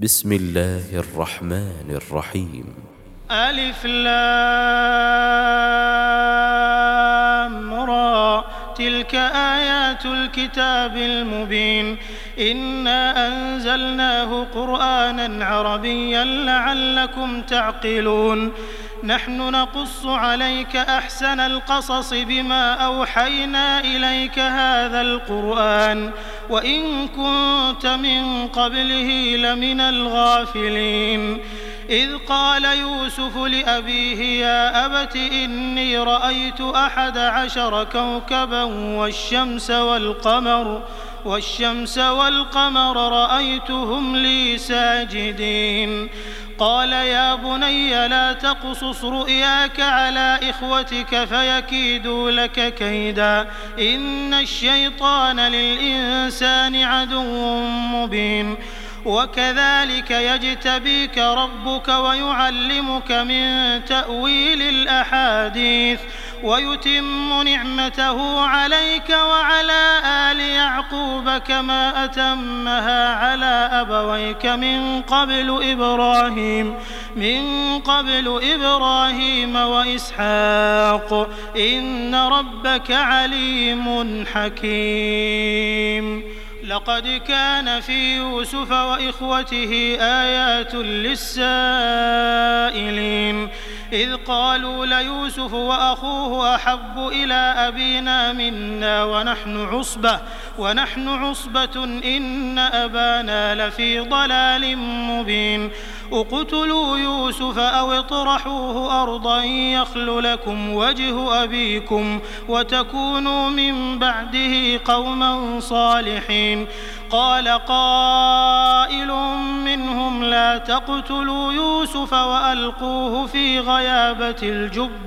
بسم الله الرحمن الرحيم. ألف لام را، تلك آيات الكتاب المبين. إنا أنزلناه قرآنا عربيا لعلكم تعقلون. نحن نقص عليك أحسن القصص بما أوحينا إليك هذا القرآن وإن كنت من قبله لمن الغافلين. إذ قال يوسف لأبيه يا أبت إني رأيت 11 كوكبا والشمس والقمر رأيتهم لي ساجدين. قال يا بني لا تقصص رؤياك على إخوتك فيكيدوا لك كيدا إن الشيطان للإنسان عدو مبين. وكذلك يجتبيك ربك ويعلمك من تأويل الأحاديث ويتم نعمته عليك وعلى آل يعقوب كما أتمها على أبويك من قبل إبراهيم وإسحاق إن ربك عليم حكيم. لقد كان في يوسف وإخوته آيات للسائلين إذ قالوا ليوسف وأخوه أحب إلى أبينا منا ونحن عصبة إن أبانا لفي ضلال مبين. اقتلوا يوسف أو اطرحوه أرضا يخل لكم وجه أبيكم وتكونوا من بعده قوما صالحين. قال قائل منهم لا تقتلوا يوسف وألقوه في غيابة الجب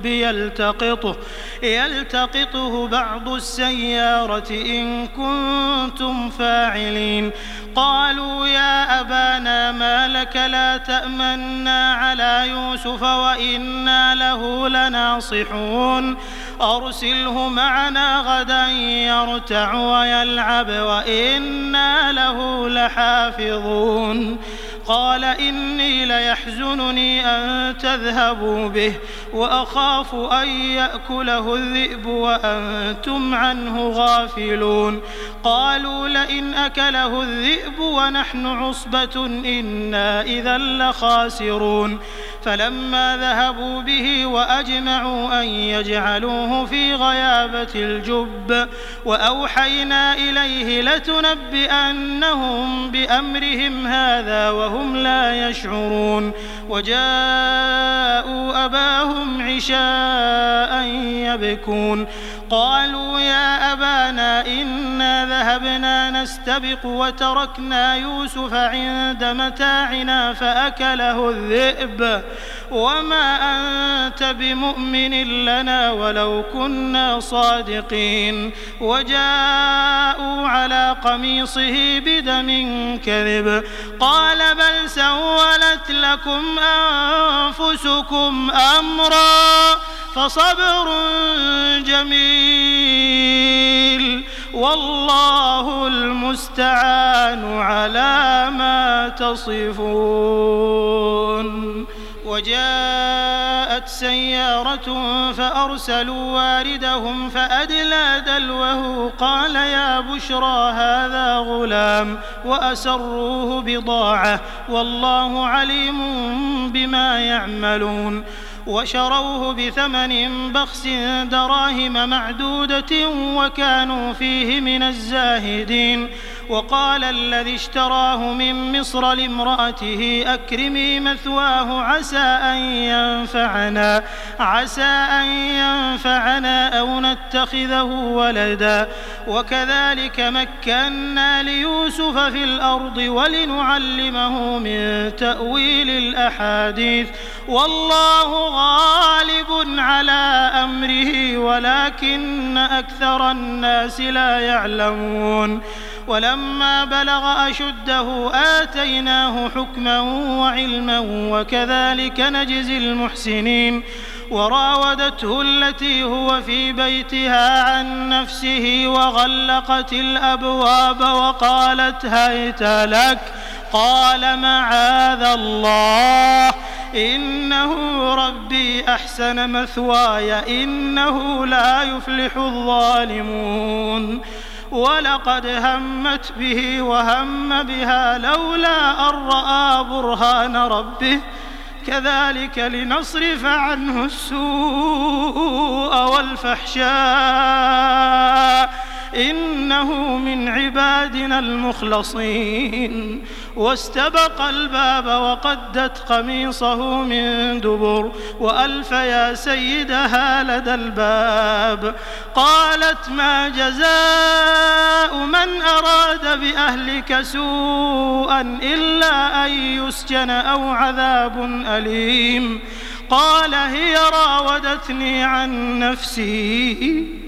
يلتقطه بعض السيارة إن كنتم فاعلين. قالوا يا أبانا ما لك لا تأمنا على يوسف وإنا له لناصحون أرسله معنا غدا يرتع ويلعب وإنا له لحافظون. قال إني ليحزنني أن تذهبوا به وأخاف أن يأكله الذئب وأنتم عنه غافلون. قالوا لئن أكله الذئب ونحن عصبة إنا إذا لخاسرون. فلما ذهبوا به وأجمعوا أن يجعلوه في غيابة الجب وأوحينا إليه لتنبئنهم بأمرهم هذا وهم لا يشعرون. وجاءوا أباهم عشاء يبكون. قالوا يا أبانا إنا ذهبنا نستبق وتركنا يوسف عند متاعنا فأكله الذئب وما أنت بمؤمن لنا ولو كنا صادقين. وجاءوا على قميصه بدم كذب قال بل سولت لكم أنفسكم أمرا فصبر جميل والله المستعان على ما تصفون. وجاءت سيارة فأرسلوا واردهم فأدلى دلوه قال يا بشرى هذا غلام وأسروه بضاعة والله عليم بما يعملون. وشروه بثمن بخس دراهم معدودة وكانوا فيه من الزاهدين. وقال الذي اشتراه من مصر لامرأته أكرمي مثواه عسى أن ينفعنا أو نتخذه ولدا. وكذلك مكنا ليوسف في الأرض ولنعلمه من تأويل الأحاديث والله غالب على أمره ولكن أكثر الناس لا يعلمون. ولما بلغ أشده آتيناه حكما وعلما وكذلك نجزي المحسنين. وراودته التي هو في بيتها عن نفسه وغلقت الأبواب وقالت هيت لك. قال معاذ الله إنه ربي أحسن مثواي إنه لا يفلح الظالمون. ولقد همت به وهم بها لولا أن رأى برهان ربه كذلك لنصرف عنه السوء والفحشاء إنه من عبادنا المخلصين. واستبق الباب وقدت قميصه من دبر وألف يا سيدها لدى الباب. قالت ما جزاء من أراد بأهلك سوءا إلا أن يسجن أو عذاب أليم. قال هي راودتني عن نفسي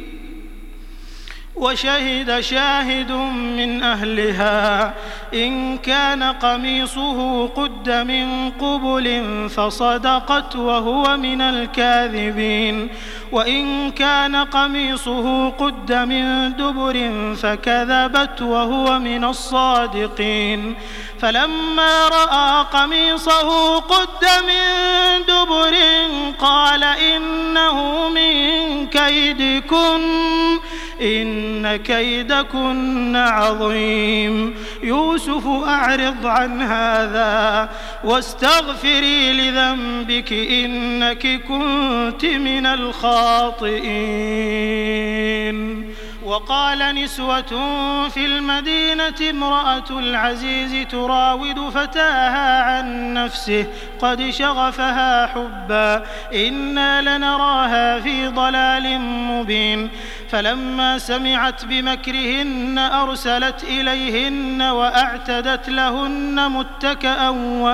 وشهد شاهد من أهلها إن كان قميصه قد من قبل فصدقت وهو من الكاذبين وإن كان قميصه قد من دبر فكذبت وهو من الصادقين. فلما رأى قميصه قد من دبر قال إنه من كيدكن إن كيدكن عظيم. يوسف أعرض عن هذا واستغفري لذنبك إنك كنت من الخاطئين. وقال نسوة في المدينة امرأة العزيز تراود فتاها عن نفسه قد شغفها حبا إنا لنراها في ضلال مبين. فلما سمعت بمكرهن أرسلت إليهن وأعتدت لهن متكأ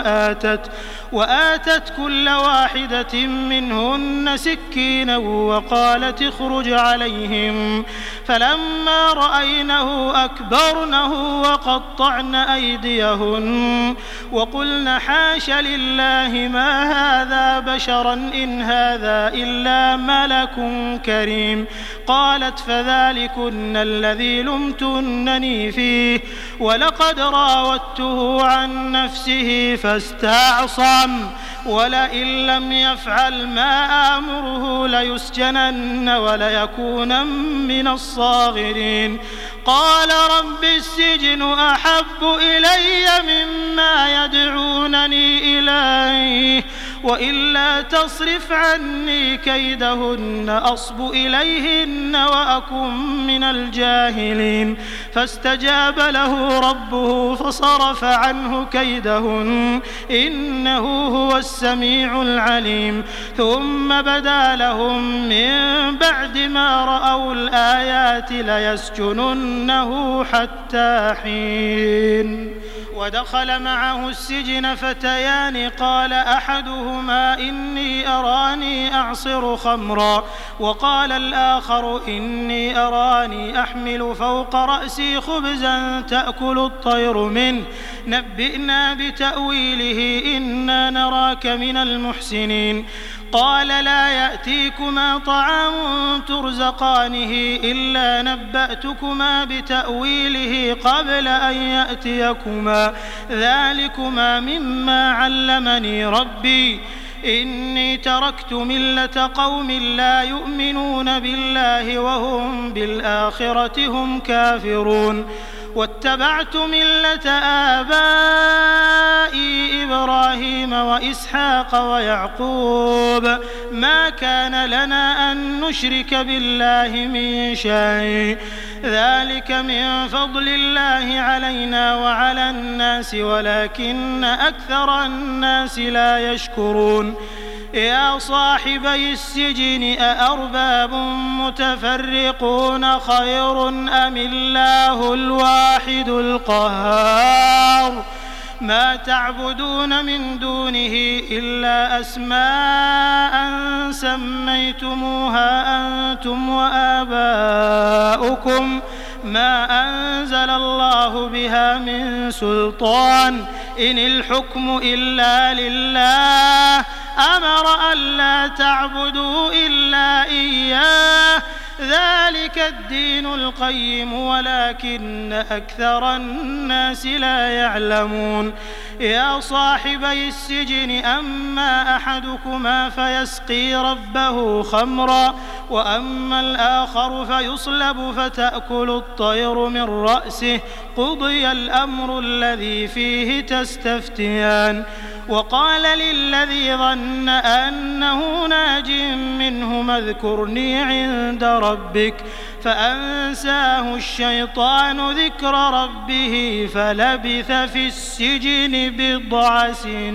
وآتت كل واحدة منهن سكينا وقالت اخرج عليهم. فلما رأينه أكبرنه وقطعن أيديهن وقلن حاش لله ما هذا بشرا إن هذا إلا ملك كريم. قالت فذلكن الذي لمتنني فيه ولقد راودته عن نفسه فاستعصم ولئن لم يفعل ما آمره ليسجنن وليكونن من الصاغرين. قال رب السجن أحب إلي مما يدعونني إليه وإلا تصرف عني كيدهن أصب إليهن وأكن من الجاهلين. فاستجاب له ربه فصرف عنه كيدهن إنه هو السميع العليم. ثم بدا لهم من بعد ما رأوا الآيات ليسجننه حتى حين. ودخل معه السجن فتيان قال أحدهما إني أراني أعصر خمرا وقال الآخر إني أراني أحمل فوق رأسي خبزا تأكل الطير منه نبئنا بتأويله إنا نراك من المحسنين. قال لا يأتيكما طعام ترزقانه إلا نبأتكما بتأويله قبل أن يأتيكما ذلكما مما علمني ربي إني تركت ملة قوم لا يؤمنون بالله وهم بالآخرة هم كافرون واتبعت ملة آبائي إبراهيم وإسحاق ويعقوب ما كان لنا أن نشرك بالله من شيء ذلك من فضل الله علينا وعلى الناس ولكن أكثر الناس لا يشكرون. يا صاحبي السجن أأرباب متفرقون خير أم الله الواحد القهار ما تعبدون من دونه إلا أسماء سميتموها أنتم وآباؤكم ما أنزل الله بها من سلطان إن الحكم إلا لله أمر ألا تعبدوا إلا إياه ذلك الدين القيم ولكن أكثر الناس لا يعلمون يا صاحبي السجن أما أحدكما فيسقي ربه خمرا وأما الآخر فيصلب فتأكل الطير من رأسه قضي الأمر الذي فيه تستفتيان وقال للذي ظن أنه ناج منهما اذكرني عند ربك فأنساه الشيطان ذكر ربه فلبث في السجن بضع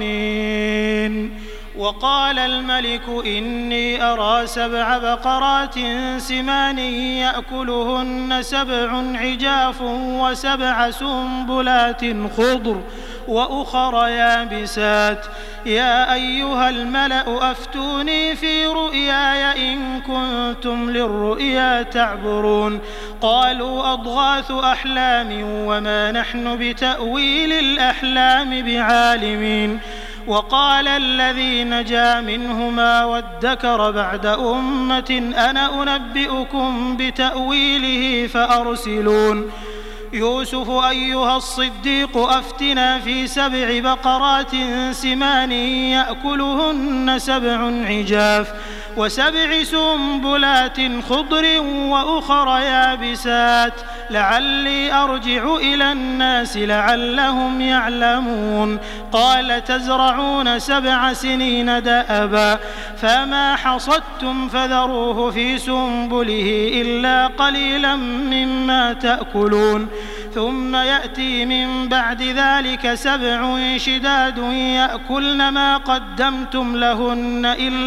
سنين وقال الملك إني أرى 7 بقرات سمان يأكلهن 7 عجاف و7 سنبلات خضر وأخر يابسات يا أيها الملأ أفتوني في رؤياي إن كنتم للرؤيا تعبرون قالوا أضغاث أحلام وما نحن بتأويل الأحلام بعالمين وقال الذي نجا منهما وادكر بعد أمة أنا أنبئكم بتأويله فأرسلون يوسف أيها الصديق أفتنا في 7 بقرات سمان يأكلهن 7 عجاف و7 سنبلات خضر وأخر يابسات لعلي أرجع إلى الناس لعلهم يعلمون قال تزرعون 7 سنين دأبا فما حصدتم فذروه في سنبله إلا قليلا مما تأكلون ثم يأتي من بعد ذلك 7 شداد يأكلن ما قدمتم لهن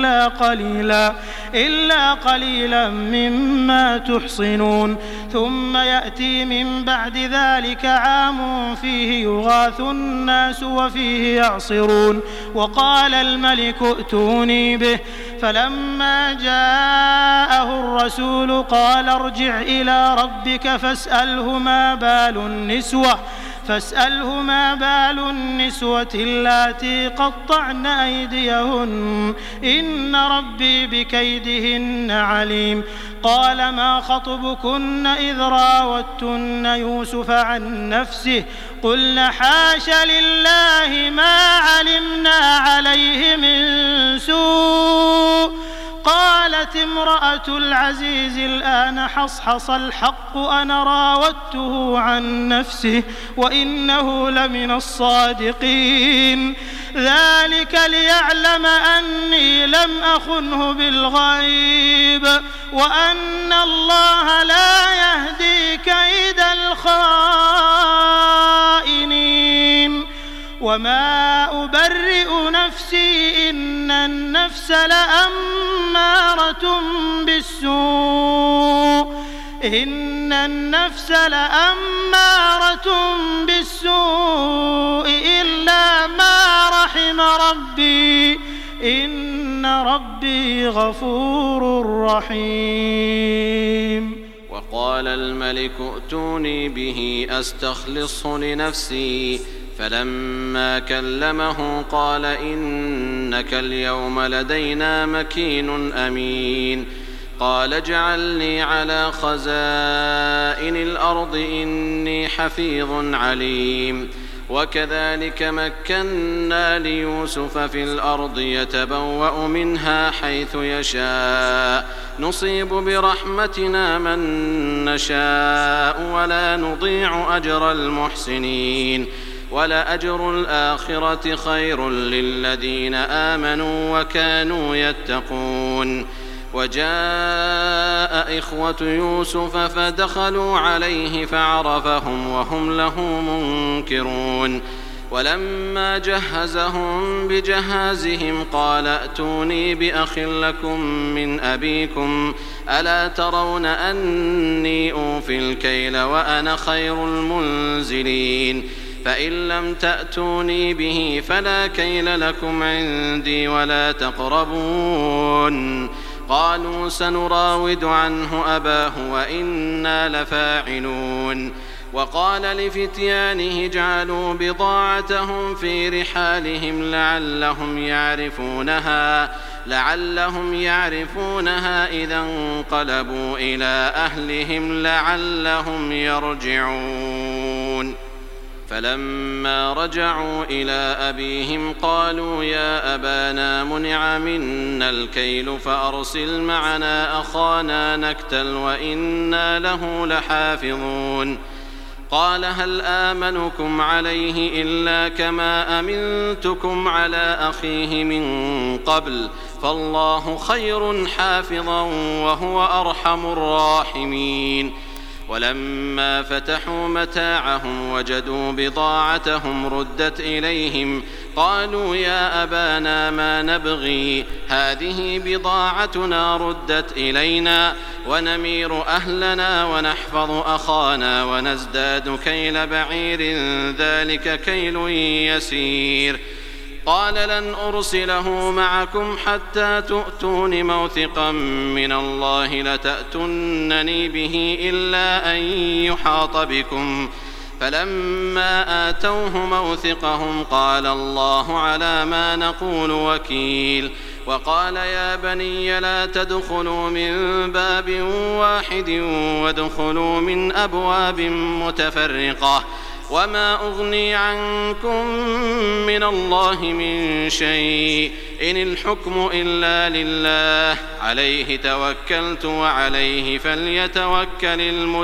إلا قليلا مما تحصنون ثم يأتي من بعد ذلك عام فيه يغاث الناس وفيه يعصرون وقال الملك ائتوني به فلما جاءه الرسول قال ارجع إلى ربك فاسأله ما بال النسوة اللاتي قطعن أيديهن إن ربي بكيدهن عليم قال ما خطبكن إذ راوتن يوسف عن نفسه قلن حاش لله ما علمنا عليه من سوء قالت امرأة العزيز الآن حصحص الحق أنا راودته عن نفسه وإنه لمن الصادقين ذلك ليعلم أني لم أخنه بالغيب وأن الله لا يهدي كيد الخائنين وما أبرئ نفسي إن النفس لأمارة بالسوء إلا ما رحم ربي إن ربي غفور رحيم وقال الملك ائتوني به أستخلصه لنفسي فلما كلمه قال إنك اليوم لدينا مكين أمين قال اجعلني على خزائن الأرض إني حفيظ عليم وكذلك مكنا ليوسف في الأرض يتبوأ منها حيث يشاء نصيب برحمتنا من نشاء ولا نضيع أجر المحسنين ولأجر الآخرة خير للذين آمنوا وكانوا يتقون وجاء إخوة يوسف فدخلوا عليه فعرفهم وهم له منكرون ولما جهزهم بجهازهم قال ائتوني بأخ لكم من أبيكم ألا ترون أني أوفي الكيل وأنا خير المنزلين فإن لم تأتوني به فلا كيل لكم عندي ولا تقربون قالوا سنراود عنه أباه وإنا لفاعلون وقال لفتيانه اجعلوا بضاعتهم في رحالهم لعلهم يعرفونها إذا انقلبوا إلى أهلهم لعلهم يرجعون. فلما رجعوا إلى أبيهم قالوا يا أبانا منع منا الكيل فأرسل معنا أخانا نكتل وإنا له لحافظون. قال هل آمنكم عليه إلا كما أمنتكم على أخيه من قبل فالله خير حافظا وهو أرحم الراحمين. ولما فتحوا متاعهم وجدوا بضاعتهم ردت إليهم قالوا يا أبانا ما نبغي هذه بضاعتنا ردت إلينا ونمير أهلنا ونحفظ أخانا ونزداد كيل بعير ذلك كيل يسير. قال لن أرسله معكم حتى تؤتون موثقا من الله لتأتونني به إلا أن يحاط بكم. فلما آتوه موثقهم قال الله على ما نقول وكيل. وقال يا بني لا تدخلوا من باب واحد وادخلوا من أبواب متفرقة وما أغني عنكم من الله من شيء إن الحكم إلا لله عليه توكلت وعليه فليتوكل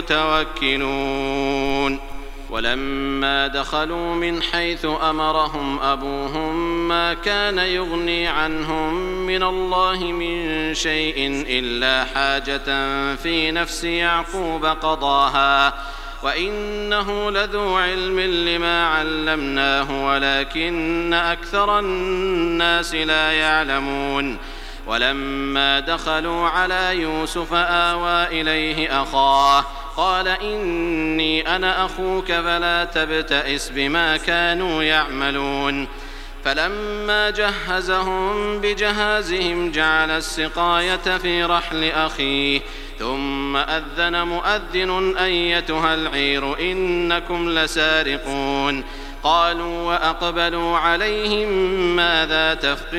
المتوكلون. ولما دخلوا من حيث أمرهم أبوهم ما كان يغني عنهم من الله من شيء إلا حاجة في نفس يعقوب قضاها وإنه لذو علم لما علمناه ولكن أكثر الناس لا يعلمون. ولما دخلوا على يوسف آوى إليه أخاه قال إني أنا أخوك فلا تبتئس بما كانوا يعملون. فلما جهزهم بجهازهم جعل السقاية في رحل أخيه ثم أذن مؤذن أيتها العير إنكم لسارقون. قالوا وأقبلوا عليهم ماذا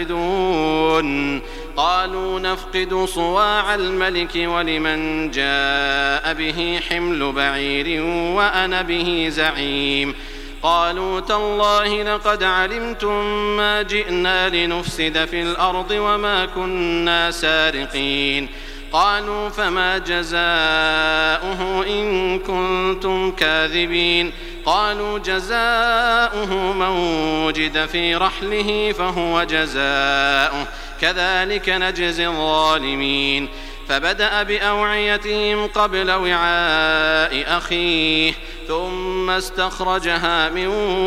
تفقدون؟ قالوا نفقد صواع الملك ولمن جاء به حمل بعير وأنا به زعيم. قالوا تالله لقد علمتم ما جئنا لنفسد في الأرض وما كنا سارقين. قالوا فما جزاؤه إن كنتم كاذبين؟ قالوا جزاؤه من وجد في رحله فهو جزاؤه كذلك نجزي الظالمين. فبدأ بأوعيتهم قبل وعاء أخيه ثم استخرجها من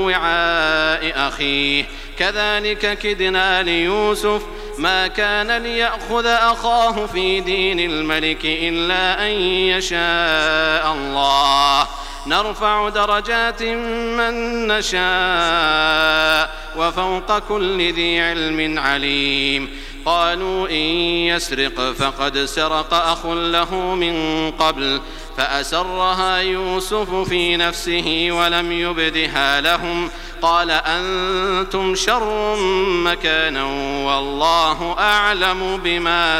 وعاء أخيه كذلك كدنا ليوسف ما كان ليأخذ أخاه في دين الملك إلا أن يشاء الله نرفع درجات من نشاء وفوق كل ذي علم عليم. قالوا إن يسرق فقد سرق أخ له من قبل فأسرها يوسف في نفسه ولم يبدها لهم قال أنتم شر مكانا والله أعلم بما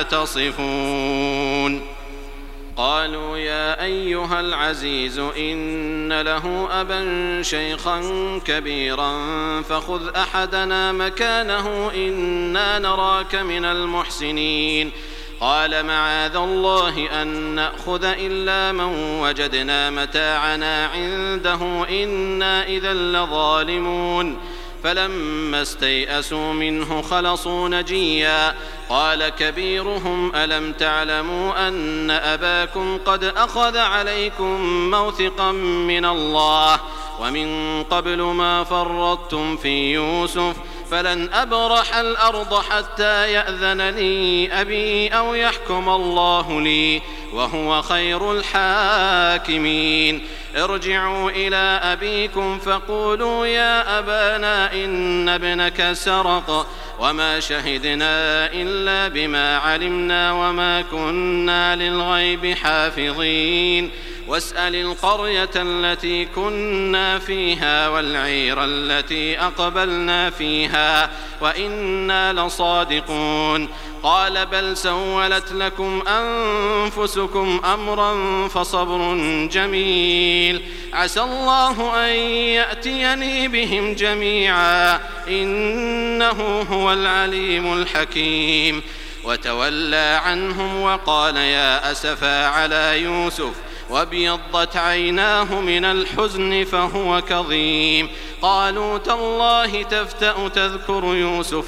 تصفون. قالوا يا أيها العزيز إن له أبا شيخا كبيرا فخذ أحدنا مكانه إنا نراك من المحسنين. قال معاذ الله أن نأخذ إلا من وجدنا متاعنا عنده إنا إذا لظالمون. فلما استيئسوا منه خلصوا نجيا. قال كبيرهم ألم تعلموا أن أباكم قد أخذ عليكم موثقا من الله ومن قبل ما فرطتم في يوسف فلن أبرح الأرض حتى يأذن لي أبي أو يحكم الله لي وهو خير الحاكمين. ارجعوا إلى أبيكم فقولوا يا أبانا إن ابنك سرق وما شهدنا إلا بما علمنا وما كنا للغيب حافظين واسأل القرية التي كنا فيها والعير التي أقبلنا فيها وإنا لصادقون قال بل سولت لكم أنفسكم أمرا فصبر جميل عسى الله أن يأتيني بهم جميعا إنه هو العليم الحكيم وتولى عنهم وقال يا أسفا على يوسف وابيضت عيناه من الحزن فهو كظيم قالوا تالله تفتأ تذكر يوسف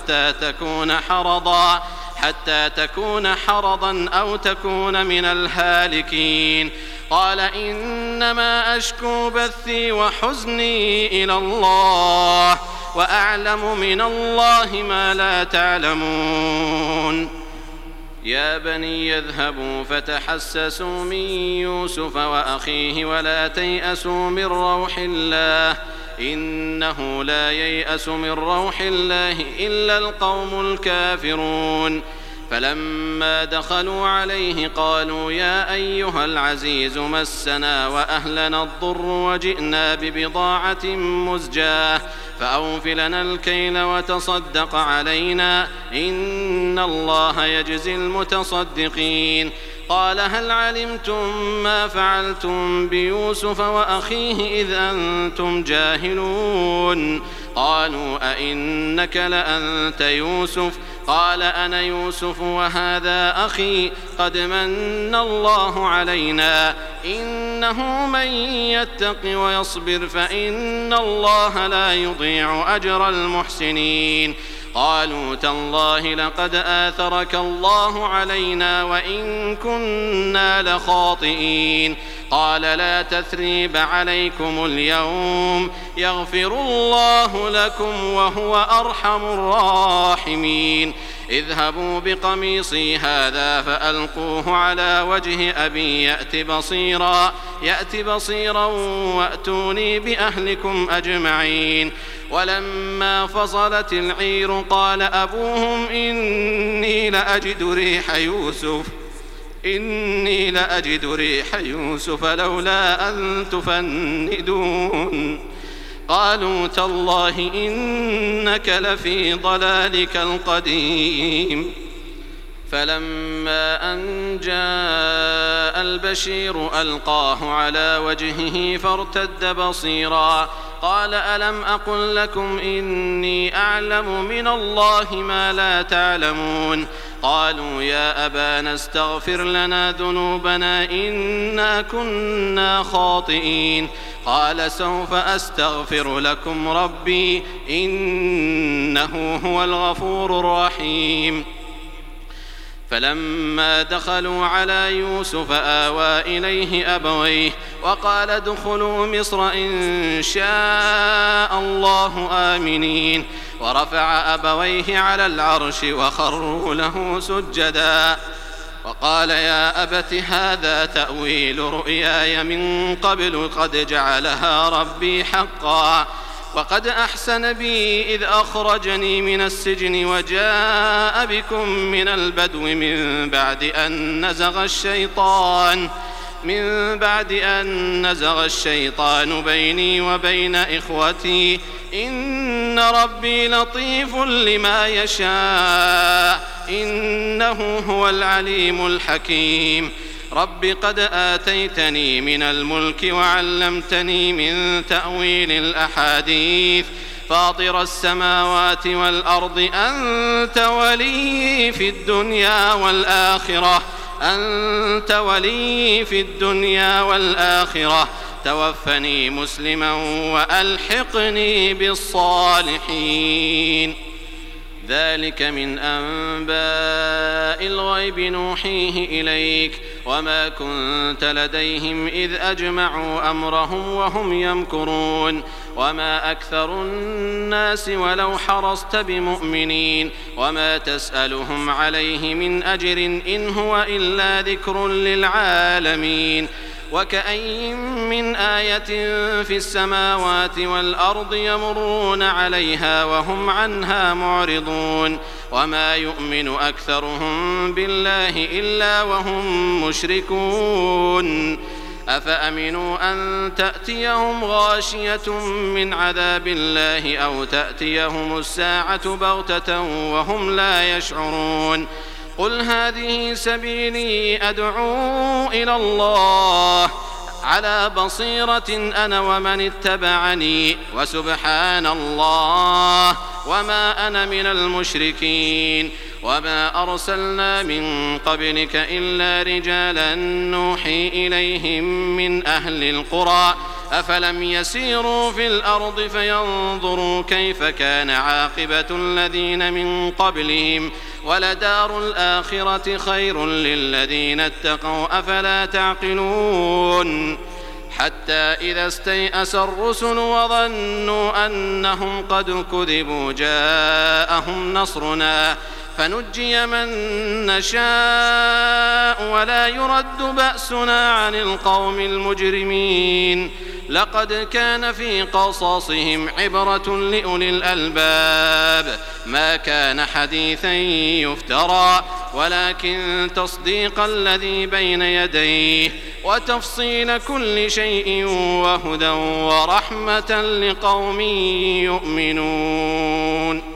حتى تكون حرضا أو تكون من الهالكين قال إنما أشكو بثي وحزني إلى الله وأعلم من الله ما لا تعلمون يا بني يذهبوا فتحسسوا من يوسف وأخيه ولا تيأسوا من روح الله إنه لا ييأس من روح الله إلا القوم الكافرون فلما دخلوا عليه قالوا يا أيها العزيز مسنا وأهلنا الضر وجئنا ببضاعة مزجاة فأوف لنا الكيل وتصدق علينا إن الله يجزي المتصدقين قال هل علمتم ما فعلتم بيوسف وأخيه إذ أنتم جاهلون قالوا أئنك لأنت يوسف قال أنا يوسف وهذا أخي قد من الله علينا إنه من يتق ويصبر فإن الله لا يضيع أجر المحسنين قالوا تالله لقد آثرك الله علينا وإن كنا لخاطئين قال لا تثريب عليكم اليوم يغفر الله لكم وهو أرحم الراحمين اذهبوا بقميصي هذا فألقوه على وجه أبي يأت بصيرا وأتوني بأهلكم أجمعين ولما فصلت العير قال أبوهم إني لأجد ريح يوسف لولا أن تفندون قالوا تالله إنك لفي ضلالك القديم فلما أن جاء البشير ألقاه على وجهه فارتد بصيرا قال ألم أقل لكم إني أعلم من الله ما لا تعلمون قالوا يا أبانا استغفر لنا ذنوبنا إنا كنا خاطئين قال سوف أستغفر لكم ربي إنه هو الغفور الرحيم فلما دخلوا على يوسف آوى إليه أبويه وقال ادخلوا مصر إن شاء الله آمنين ورفع أبويه على العرش وخروا له سجدا وقال يا أبت هذا تأويل رؤياي من قبل قد جعلها ربي حقا وقد أحسن بي إذ أخرجني من السجن وجاء بكم من البدو من بعد أن نزغ الشيطان بيني وبين إخوتي إن ربي لطيف لما يشاء إنه هو العليم الحكيم رب قد آتيتني من الملك وعلمتني من تأويل الأحاديث فاطر السماوات والأرض أنت ولي في الدنيا والآخرة توفني مسلما وألحقني بالصالحين ذلك من أنباء الغيب نوحيه إليك وما كنت لديهم إذ أجمعوا أمرهم وهم يمكرون وما أكثر الناس ولو حرصت بمؤمنين وما تسألهم عليه من أجر إن هو إلا ذكر للعالمين وكأي من آية في السماوات والأرض يمرون عليها وهم عنها معرضون وما يؤمن أكثرهم بالله إلا وهم مشركون أفأمنوا أن تأتيهم غاشية من عذاب الله أو تأتيهم الساعة بغتة وهم لا يشعرون قل هذه سبيلي أدعو إلى الله على بصيرة أنا ومن اتبعني وسبحان الله وما أنا من المشركين وما أرسلنا من قبلك إلا رجالا نوحي إليهم من أهل القرى أفلم يسيروا في الأرض فينظروا كيف كان عاقبة الذين من قبلهم ولدار الآخرة خير للذين اتقوا أفلا تعقلون حتى إذا استيأس الرسل وظنوا أنهم قد كذبوا جاءهم نصرنا فنجي من نشاء ولا يرد بأسنا عن القوم المجرمين لقد كان في قصصهم عبرة لأولي الألباب ما كان حديثا يفترى ولكن تصديق الذي بين يديه وتفصيل كل شيء وهدى ورحمة لقوم يؤمنون